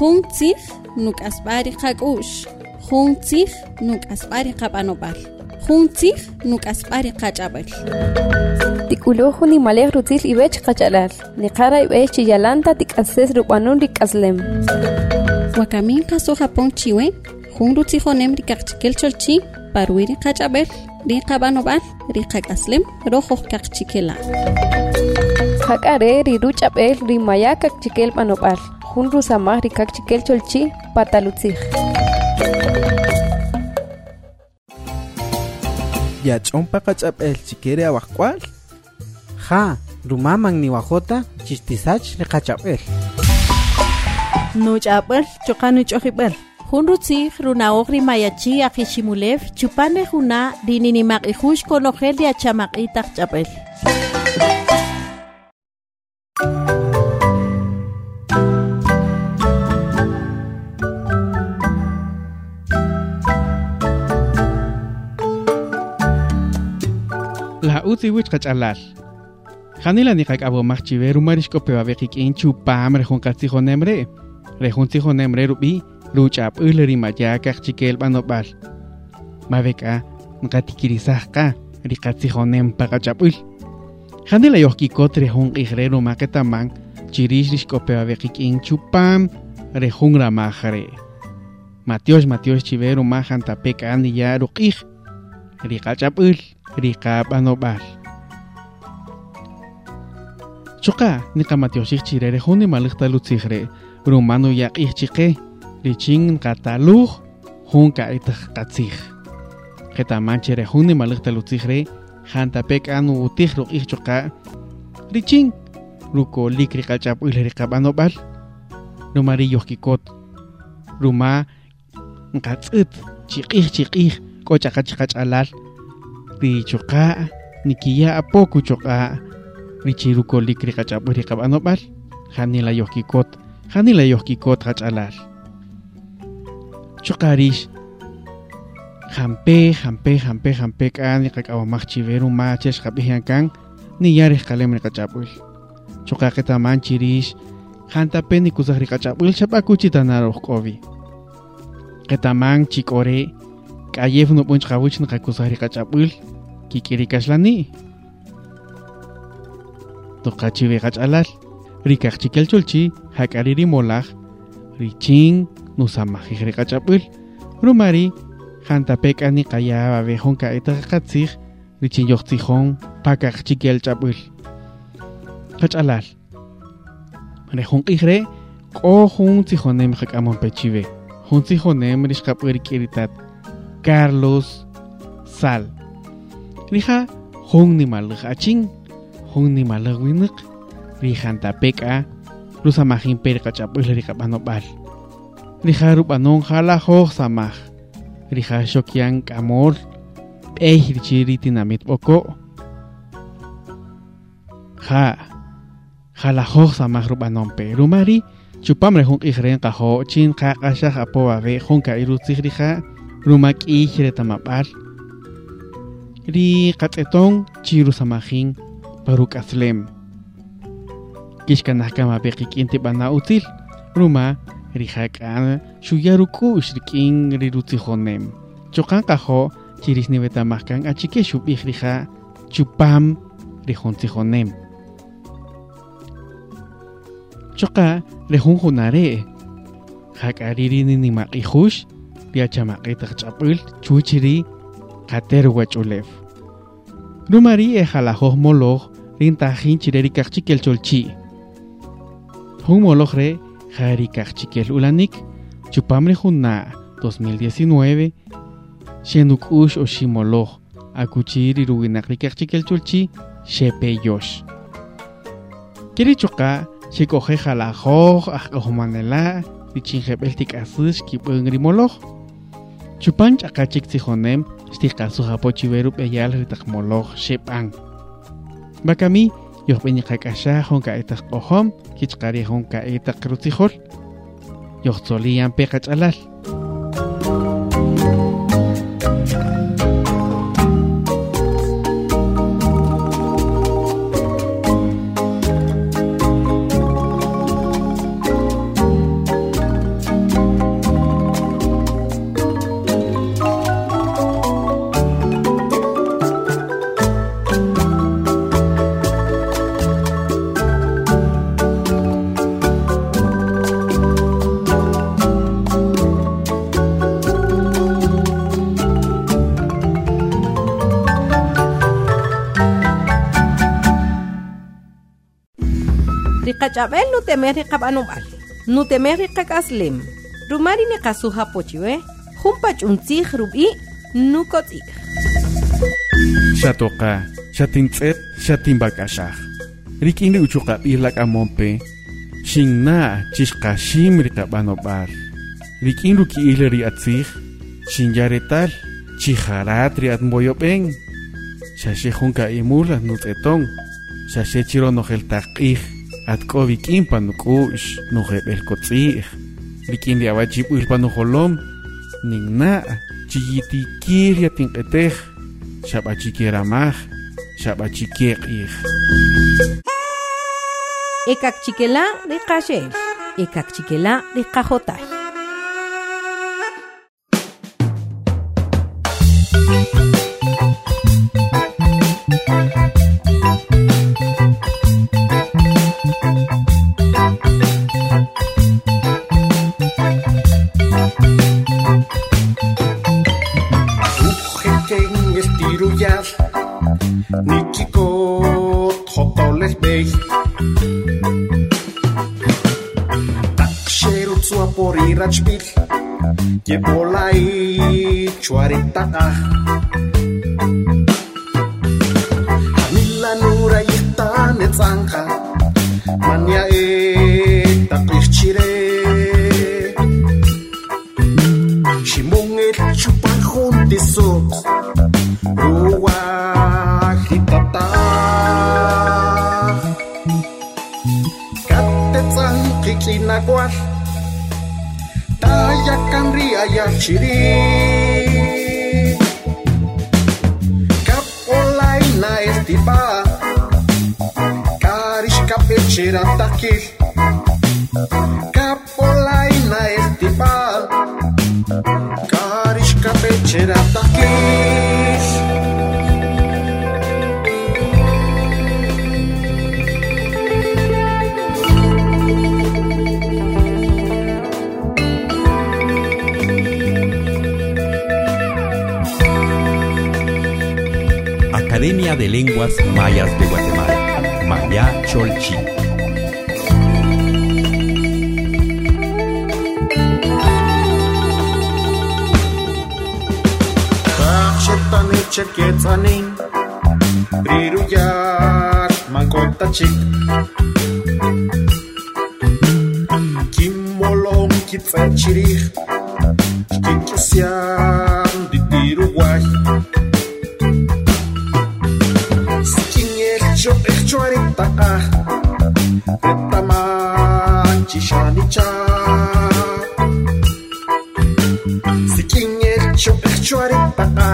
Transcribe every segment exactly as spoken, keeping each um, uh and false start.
Juntzig nuk asbari qakush. Juntzig nuk asbari qabanobal. Juntzig nuk asbari qachabal. Tikuluhu ni malek rutil ibech qachalal. Ni qara ibech chiyalanta tikases rupanun rikaslem. Wakamin kaso Japón chiwe. Jun rutijonem rikaqchikel cholchi. Parwiri qachabal. Ri qabanobal. Ri qakaslem. Rojo qaqchikela. Hakare ri ruchabel ri maya qaqchikel panobal. Jun rusamah rikaqchikel cholchi patalutzig. Ya chompa qachapel chikere awaqwal. Ja, rumamang ni wajota chistisach le qachapel. No chapel chokanu chohibel. Hunrutzi runaogri mayachi akhishimulev chupane huna dininimak ihush konogel ya chamakitaq chapel. La uti wich qachalal. Janila ni qak abo marchive rumarishko pewa bekik in chupam rejun qatsijonemre. Rejun tsijonemre rubi luchap uleri maya kaqchikel banobal. Mabeka nqatikirisajqa riqatsijonem paqachapul. Janila yohkikot rejun qijrero maqetaman chirish rishko pewa bekik in chupam rejun ramajre. Matios matios chivero majan tapeka aniya ruqij. Riqachapul Rika banobal. Choka ni kamatioshik chirere huni malikta lutzigre. Rumano yak ichike. Riching kataluh hun ka itah katzig. Keta manchere huni malikta lutzigre. Hanta pek anu utih ruk ich choka. Riching ruko lik rikachap ul rika banobal. Rumari yohkikot. Ruma nkatzit chikih chikih kochakachikach alal. Ri choka nikiya apoku choka richiruko likri qachapuri qabanobal hanila yohkikot hanila yohkikot qachalal chokarish jampe jampe jampe jampe kan qaqawamaqchiveru maches qabihankan ni yarih qalem qachapul choka qetaman chirish hantape nikusahri qachapul chapakuchitanaroq qobi qetaman chikore Kayef no punch kawuch na kakusari kachapul kikiri kaslani to kachive kachalal rikak chikel chulchi hakariri molaj riching no samajiri kachapul rumari hantapek ani kaya babehon ka eta katsig riching yochtijón pakak chikel chapul kachalal rejón qijre qojun tijonem hakamon pechive hun tijonem rishkapur kiritat Carlos Sal. Rija hong ni malaj aching, hong ni malaj winik, rijan tapeka, rusa majin per kachapul rija banobal. Rija rupanon jala hoj samaj, rija shokian kamor, eh richiri tinamit boko. Ja, jala hoj samaj rupanon pe, rumari, chupam rejun ijren kajo, chin ka kashaj apo ave, hong ka irutzig rija, Rumak ihre tamapal. Ri katetong chiru samajin paruk aslem. Kishkanahkama bekikinti bana util. Ruma rihakan shuyaruku ushrikin rirutijonem. Chokan kajo chiris nibetamahkan achike shubih riha chupam rijontijonem. Choka rejun junare. Hakariri ni makihush. Dia chamakita chapul chuchiri kater wachulev. Rumari e jalajoh moloj rinta hinchireri kachchikel cholchi. Hum molojre jari kachchikel ulanik chupamre junna dos mil diecinueve shenuk ush o shimoloj akuchiri ruinakri kachchikel cholchi shepe yosh. Kiri choka shikoje jalajoh ahkomanela dichinjebeltik asus kipungri moloj. Chupanch akachik tijonem stikasuh apochiveru peyal ritak moloj shepang. Bakami yoh penyakasha honka itak kohom kichkari honka itak rutihol. Yoh solian pekach alal. Rikachabel no temer rikabanobal. No temer rikakaslim. Rumari ne kasuha pochiwe. Humpach untzig rubi nukotzig. Shatoka, shatintzet, shatimbakashach. Rikini uchuka ilak amompe. Shingna chishka shim rikabanobal. Rikin ruki ileri atzig. Shinyaretal. Chijaratri at moyopeng. Shashe junka imula nutetong. Shashe chiro nojel takij. At kovik impa nukush. Nojebel kotzig. Rikin liawachip ulpa nojolom. Ningna. Chiyiti kirya tinketej. Shabachikiramaj. Shabachikekij. Ekak chikela de kashel. Ekak chikela de kajotay. Nikiko hotoles bey Taksheru tsua pori rachbil Yebolai chuarita Hanila nura yita netzanka Manya e takichire Shimong el chupan juntisot Ruwa hitata Katetzan kiklinakwal Taya kanri ayachiri Kapolay na estipa Karish kapechera takil Kapolay na estipa Karish kapechera takil Academia de Lenguas Mayas de Guatemala, Maya Cholchi. Tachetane cheketzanin, Riruyar mankotachik. Kimolom kitzachirich, Kikisian ditiruguay. Yo hecho ahorita Retaman Chishanicha Sikin hecho hecho ahorita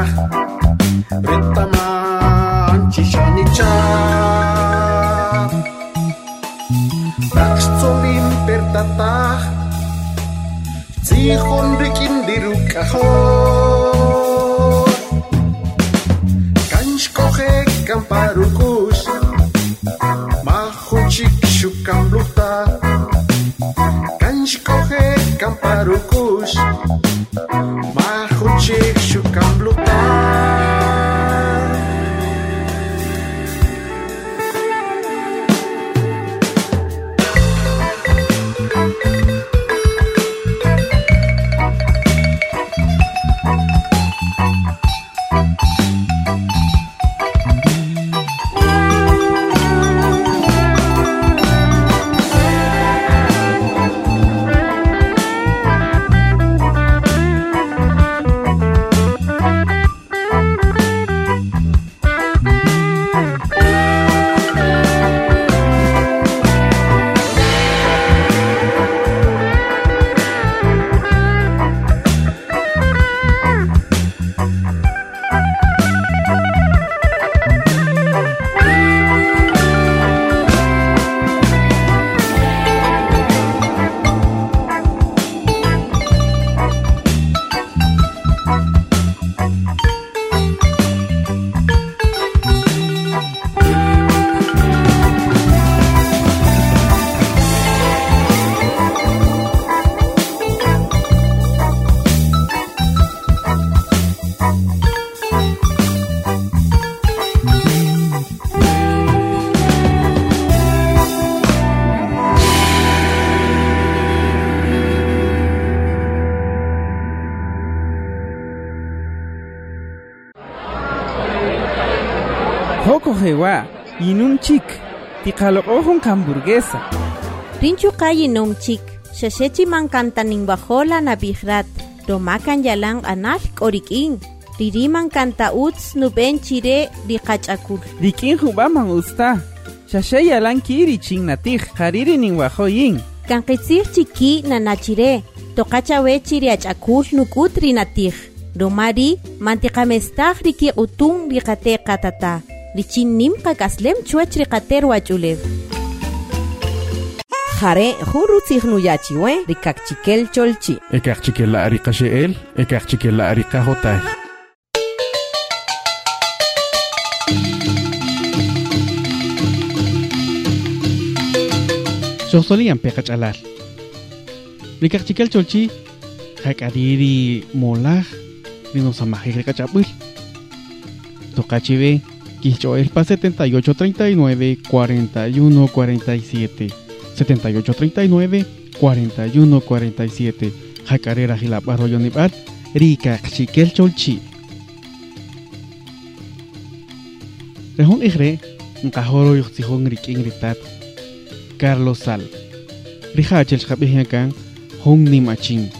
Retaman Chishanicha Takstolim pertata Zihon rikindiru kaho Kanshkohe kamparukush Mahuchik shukamluta Kanshkohe kamparukush Mahuchik shukamluta cojewa, inum chic, ticalocojon hamburguesa. Rinchu kay inom chik, shashechi man kantaning bajola na bihrat, romakan yalang anal koriking, ririman kanta uts nuben chire di kachakul. Dikin hubaman usta, shashe yalang kiri ching natij, hariri ning wajoyin. Kankitsir chiki na nachire, tokachawe chiri achakul nukut rinatij. Romari mantikamestah riki utung rikate katata, richin nim kakaslem chuach rikater wachulev. Jare jurutzig nuyachiwe rikakchikel cholchi. Ekakchikel la arika sheel, ekakchikel la arika hotay. Soxolian pekachalal. Rikakchikel cholchi, hakadiri molah, rinosamajik rikachapul. Tokachive, Quichoelpa setenta y ocho treinta y nueve cuarenta y uno cuarenta y siete. setenta y ocho treinta y nueve cuarenta y uno cuarenta y siete. Jacarera Gilaparo Yonibat, Rika Chiquel Cholchi. Rehun Igre, Nkajoro Yuxijón Rikin Ritat, Carlos Sal. Rija Chelchabejankan, Hong Nimachin.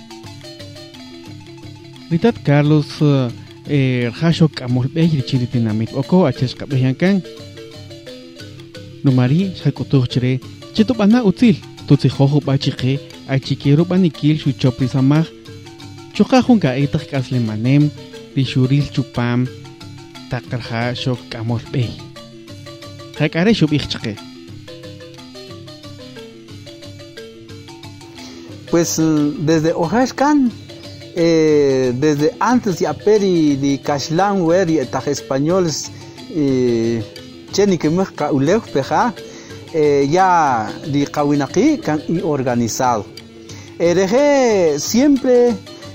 Ritat Carlos Rajashok Amolbey Richiritinamit Oko Achescabejankan. Numari Shakutuchere. Chetupana util, tutzijojo bachique, achiquero banikil chuchoprisamaj, chokajunga etak kaslemanem, rishuril chupam, takarja shok kamolbey. Hakare shubichke. Pues desde Ojashkan, eh, desde antes de aperi de Kashlan wer y etak españoles, eh, chenikemka ulev peja. Eh, ya de Kawinaki can y organizado. Ereje siempre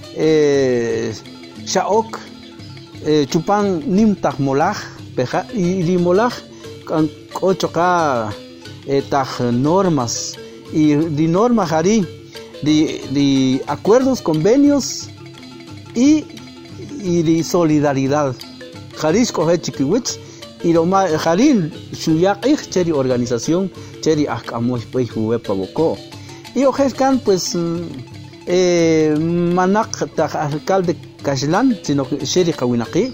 eh, Shaok eh, chupan nimtak molaj peja y di molaj con ocho k eh, taj normas y di norma jari de de acuerdos, convenios y y de solidaridad. Jarish coge chiquiwich y lo más jarin suyak ich cheri organización cheri akamoy pues huepa boko y ojeskan pues eh manak ta alcalde Kashlan sino cheri kawinaki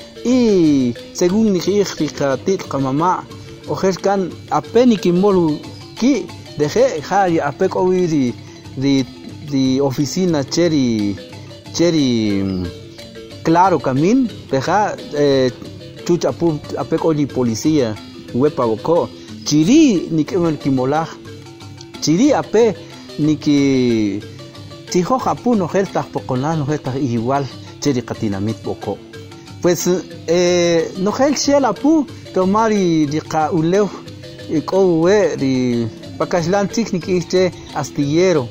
y según ni ich fikatit kamama ojeskan apeni kimolu ki deje jari apek oiri di di oficina cheri cheri claro camin peja eh, chucha pu apek oli policía huepa boko chiri ni que men kimolaj chiri ape ni que tijo japu no gelta poconal no gelta igual chiri katinamit boko pues eh no gel shela pu tomari di ka uleu y ko we di pakashlan técnica este astillero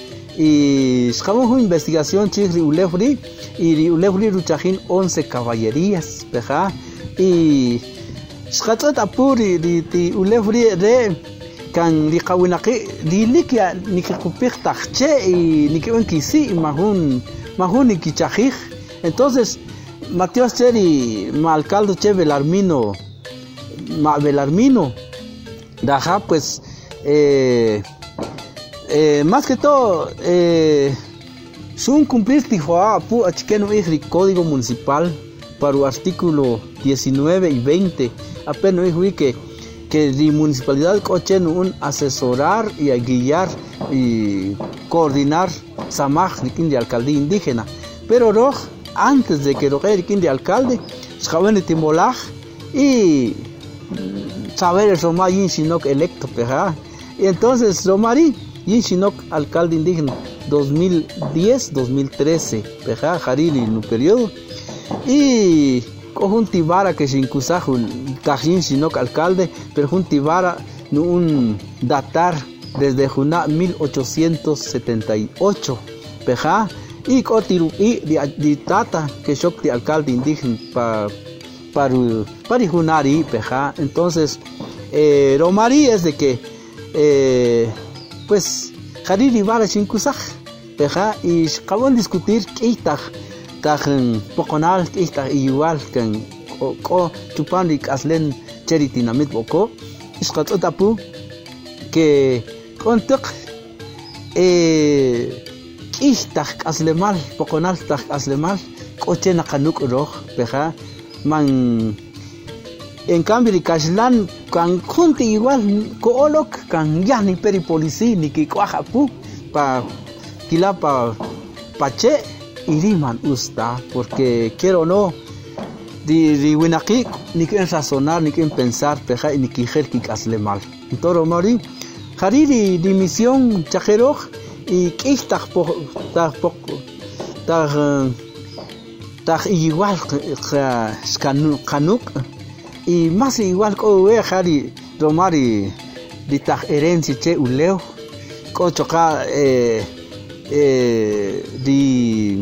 y escamos una investigación chiri ulefri y ulefri ruchahin once caballerías peja y skatat apuri di di ulefri de kan di kawinaki di likia ni kupik tache y ni que kisi mahun mahun ni kichajij. Entonces Matías Cheri ma alcalde che Belarmino ma Belarmino daja pues eh, eh, más que todo eh, son cumplir tijoa pu achkeno el código municipal para el artículo diecinueve y veinte apenas dijo que que la municipalidad cochen un asesorar y a guiar y coordinar samaj de alcaldía indígena, pero no antes de que lo que de alcalde saben timolaj y saber el Roma y Shinok electo peja y entonces Romari y Shinok alcalde indígena dos mil diez dos mil trece peja jarili en un periodo y con tibara que se incusajo tajin Shinok alcalde pero un tibara no un datar desde juna mil ochocientos setenta y ocho peja y cotiru y de tata que shock de alcalde indígena para para para junari peja. Entonces eh, Romari es de que eh, pues jariri vara sin kusaj peja y acaban de discutir que está tan poconal que está igual que co chupan y aslen cheri tinamit boko isqatatapu que contek eh istak aslemal poconal tak aslemal coche na kanuk roj peja man en cambio de Kashlan kan junte igual koolok kan ya ni peri polici ni ki kwajapu pa kila pa pache iriman usta porque quiero no di di winaki ni que razonar ni que pensar peja ni que ger ki aslemal toro mori hariri di misión chajeroj y kistak po ta poco ta ta igual kanuk kanuk y más igual ko we hari domari di ta herencia che uleo ko choka eh eh di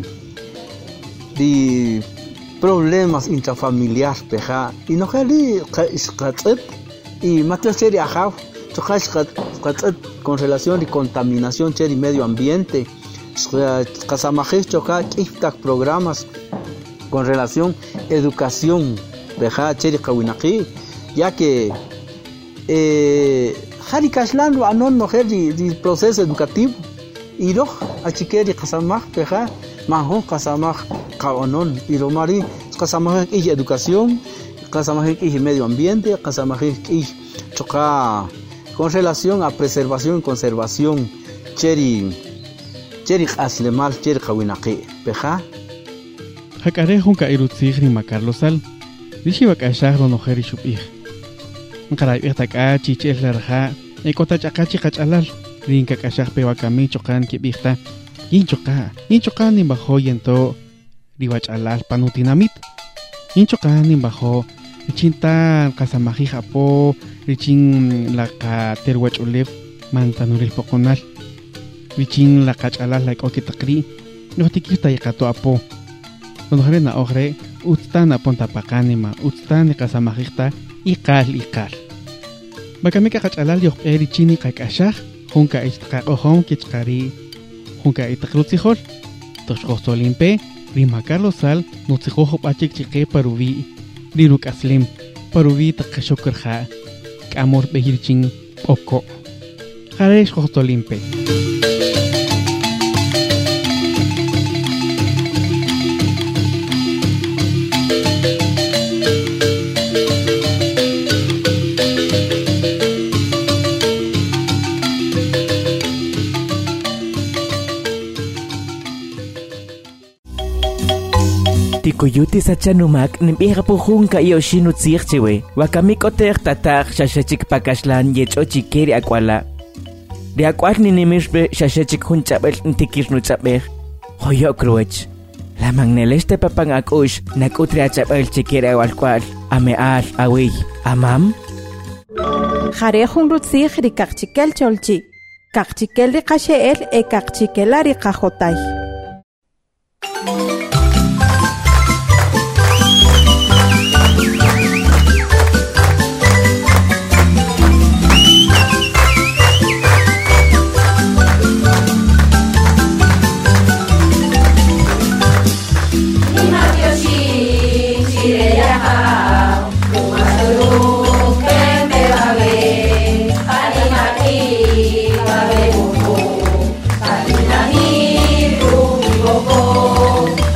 di problemas intrafamiliares peja y no hali qatzet y matoseri ajaw choka qatzet con relación y contaminación cheri medio ambiente qasamajis choka kiftak programas con relación educación beja cheri qawinaqi ya que eh hari Kashlan lo anon no di, di proceso educativo y do achikeri qasamaj beja mahon qasamaj qaonon y lo mari qasamaj y educación qasamaj y medio ambiente qasamaj y choka con relación a preservación y conservación cheri cheri aslemal cheri qawinaqi beja hakare hunka irutzigri makarlosal dishi bakashar no kheri shubih nqara iqtaka chichel larha ekota chaqachi qachalal rinka kashar pe wakami choqan ki bihta inchoqa inchoqa ni bajo yento riwachalal panutinamit inchoqa ni bajo chinta qasamaji japo richin la ka terwachulev mantanuril poconal richin la qachalal la kokitaqri no tikita yaqato apo no harena ogre utstana ponta pakanima utstana qasamajita iqal iqal bakamika qachalal yoq eri chini qakashah hunka istqaqohom kichqari hunka itaqrutzihol toshqostolimpe rima carlosal nutzijojo pachik chiqe paruvi riruk aslim paruvi taqashokrja kamor behirchin oko qaresh qostolimpe Tikuyuti sachanumak nimpiqa pujunka yoshinu tzirchiwe wakamik oter tatar shashachik pakashlan yechochi keri akwala de akwal ni nimishbe shashachik hunchapel ntikirnu chapel hoyo kruech la magneleste papang akush nakutri achapel chikeri awalkwal ameal awi amam jare hunrutzig rikakchikel cholchi kakchikel rikasheel e kakchikela rikajotay Go,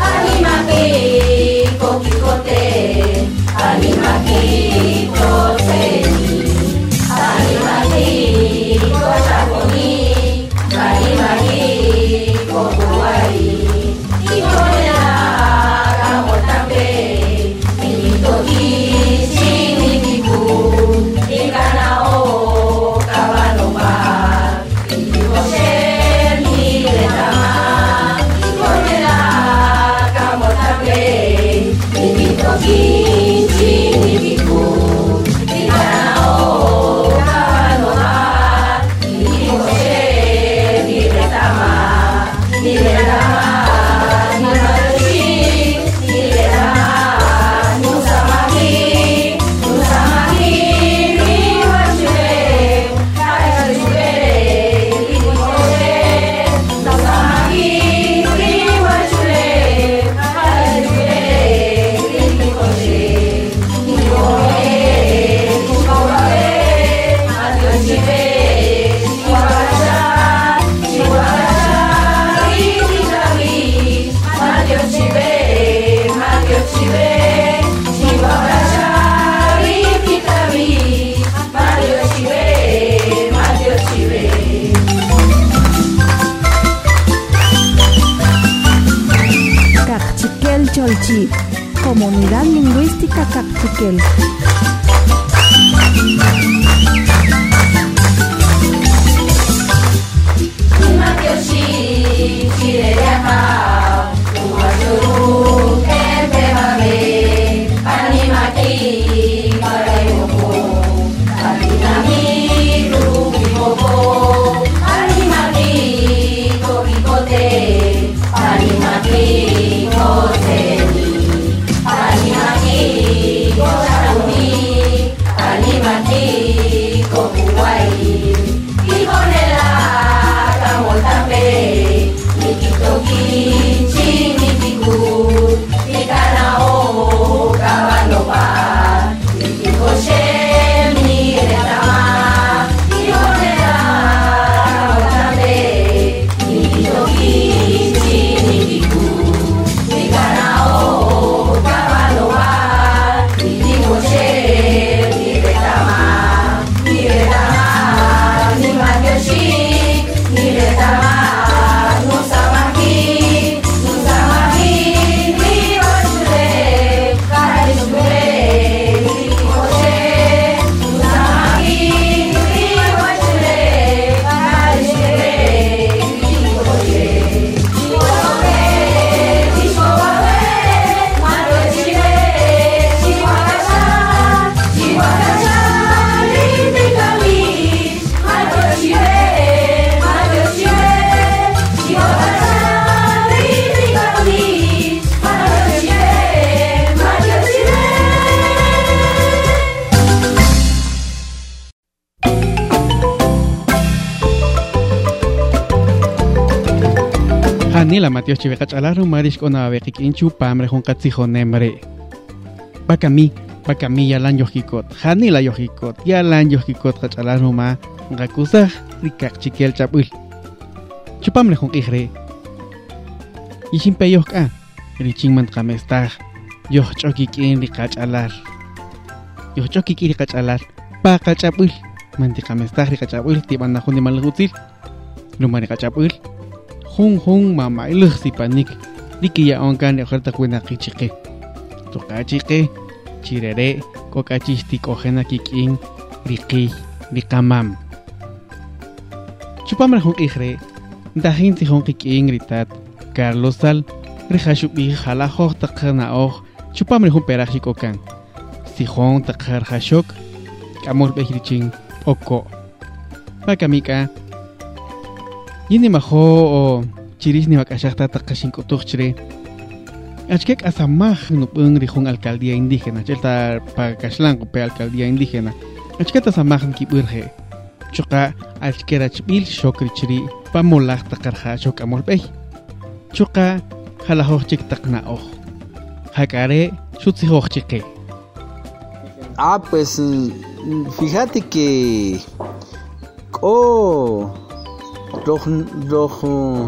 Cholchi, Comunidad Lingüística Cacchiquel. Hanila Matios Chivecachalaru Marish Konabekik Inchu Pamre Honkatsijo Nemre. Bakami, Bakami Yalan Yojikot, Hanila Yojikot, Yalan Yojikot Kachalaru Ma, Rakuzaj, Rikak Chikel Chapul. Chupamre Honkigre. Yishimpeyoka, Richingman Kamestaj, Yochokikin Rikachalar. Yochokiki Rikachalar, Pakachapul, Mantikamestaj Rikachapul, Tibanahuni Malgutil, Lumarikachapul. Hung hung mama ilug si panik dikiya onkan de oferta kuena kichike tokachike chirere kokachiste kojena kikin riki rikamam chupamre hung igre dahin ti hung kikin gritat Carlos Sal rihashubi hala hog takana og chupamre hung perajikokan si hung takar hashok kamor behirichin oko pakamika Yini majo o chiris ni bakashakta takashin kotuchre. Achkek asamaj no pungri jun alcaldía indígena. Chelta pakashlan pe alcaldía indígena. Achket asamaj kipurje. Choka achkera chbil shokri chiri pamolaj takarja shok amolpey. Choka halajoj chik takna oj. Hakare shutzijoj chike. Ah, pues fíjate que oh Doch, doch,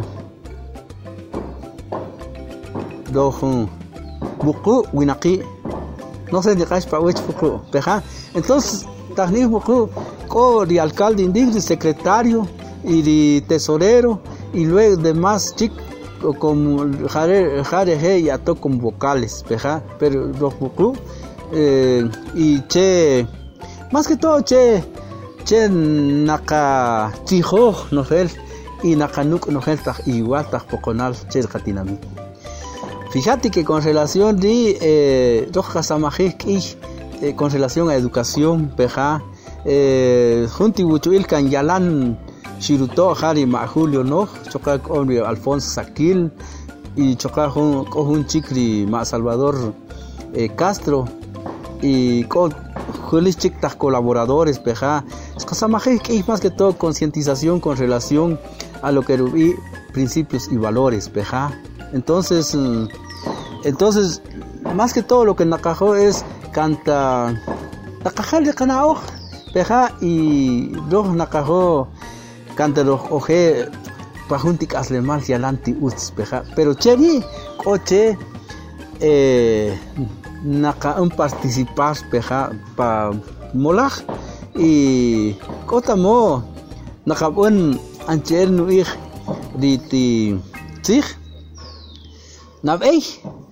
doch, buku, winaki, no sé de qué es para huech buku, peja. Entonces, tajni buku, co de alcalde indígena, secretario y de tesorero y luego demás chicos como jare jare y ato con vocales, peja. Pero los buku eh, y che, más que todo che. Che naka chijo no gel y nakanuk no gel taj igual taj poconal che katinami. Fíjate que con relación de eh rojasamajik y eh, con relación a educación peja eh junti buchuil kan yalan shiruto hari ma Julio no choca con Alfonso Saquil y choca con un chicri ma Salvador eh, Castro y con Julichik colaboradores peja es más que todo concientización con relación a lo que rubí principios y valores peja. Entonces entonces más que todo lo que nakajo es canta nakajal de canao peja y dos nakajo canta los oje pajuntik aslemal yalanti uts peja pero cheri coche eh naka un participar peja pa molaj y kotamo nakabun ancher nuich di ti sich nabei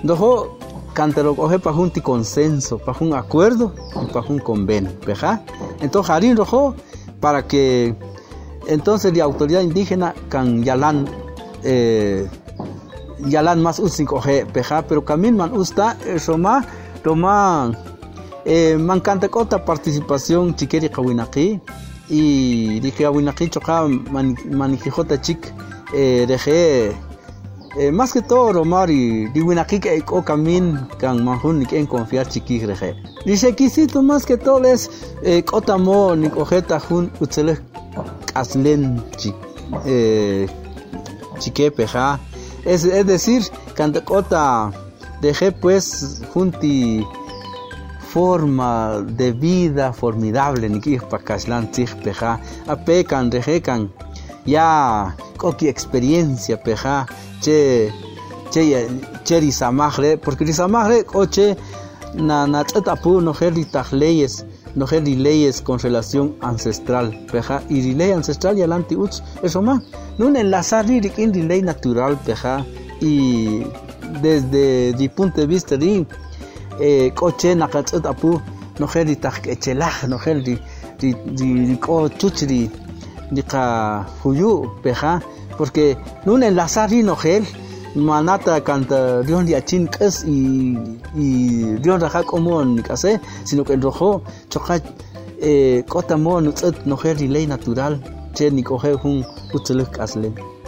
Dojo cantero coge para un consenso, para un acuerdo y para un convenio, ¿verdad? Entonces harín rojo para que entonces la autoridad indígena can yalan eh, yalan más usin coge, ¿verdad? Pero camino man usta eso más toma eh, man canta otra participación chiqueri kawinaki y dije kawinaki choca man manijota chic eh, deje Eh, más que todo Romari di winaki que o camin can mahun ni en confiar chiqui reje dice quisito más que todo es eh, otamo ni cojeta jun utzele aslen chi eh, chique peja es es decir canta cota deje pues junti forma de vida formidable ni que pa kaslan tig peja ape can reje can ya coqui experiencia peja che che che risamagre porque risamagre oche na na tatapu no heli leyes no heli leyes con relación ancestral peja y ley ancestral y alanti uts eso más no enlazar ni en ley natural peja y desde mi punto de vista di eh coche na tatapu no heli tachelah no heli di di co chuchri di ka huyu peja porque no enlazar ni no gel manata canta dion dia chinkas y y dion raja como ni case sino que el rojo choca eh cotamon utzet no gel ley natural che ni coge un utzlek asle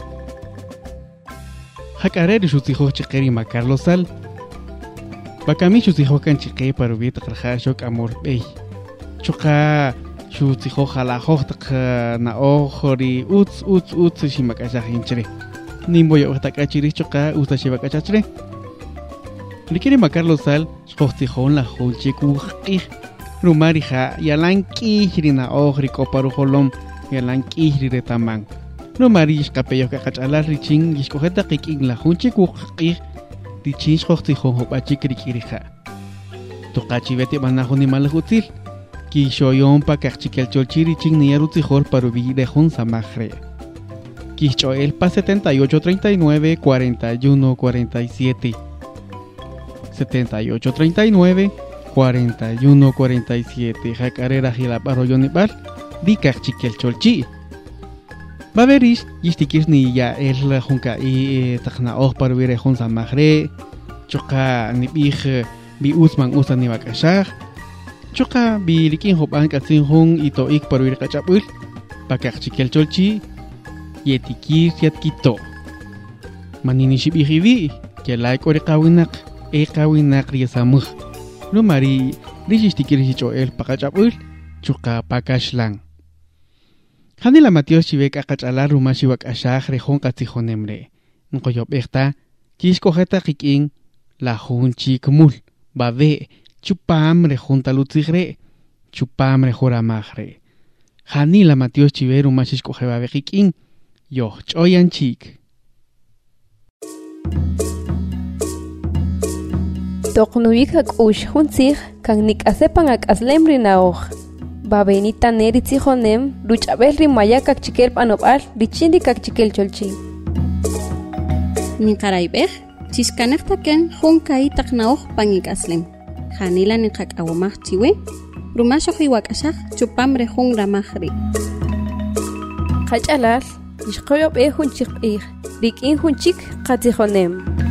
hakare de shutijo chiqeri ma Carlos Sal bakami shutijo kan chiqe parubit qarxa shok amor bey choca shutijo khala khoxtaq na okhori uts uts uts shimakasha hinchre nimbo yo takachiri choqa usta shibakachachre likiri ma Carlos Sal khoxtijo la khulchiku qih rumarija yalanki hirina okhri koparu holom yalanki hirire tamang rumari shqapeyo kaqachala richin yishkojeta qikin la khulchiku qih richin khoxtijo hobachikri kirija toqachibeti manajuni malhutil ki shoyon pa kachkel cholchiri ching niaruti jor parubi de jun samajre ki choel pa setenta y ocho treinta y nueve cuarenta y uno cuarenta y siete setenta y ocho treinta y nueve cuarenta y uno cuarenta y siete jacarera gila paroyoni bar di kachkel cholchi baberish yistikis ni ya el junka y takhna oh parubi de jun samajre choka ni bih bi usman usan ni bakashar choka bi likin hoban katsin hong ito ik paruir kachapul pakak chikel cholchi yetikir yat kito manini shibihivi ke like ore kawinak e kawinak riasamuh lumari rishistikir hicho el pakachapul choka pakashlang hanila matios chibek akachala rumashi wak ashah rehon katsihonemre nkoyop ekta kiskojeta kikin la hunchi kumul babe chupamre junta lutzigre chupamre joramagre hanila matios chiveru mashish kojeba bejikin yo choyan chik toqnuik hakush huntzig kan nik asepan ak aslemri naoj babenita neri tzijonem luchabel rimaya kak chikel panopal richindi kak chikel cholchi ni karaibej chiskanektaken junkai taknaoj pangik aslem hanila ni kak awamaj chiwe rumasho hiwak ashaj chupamre jun ramajri qachalal ishqoyob e hunchik ih rikin hunchik qatzijonem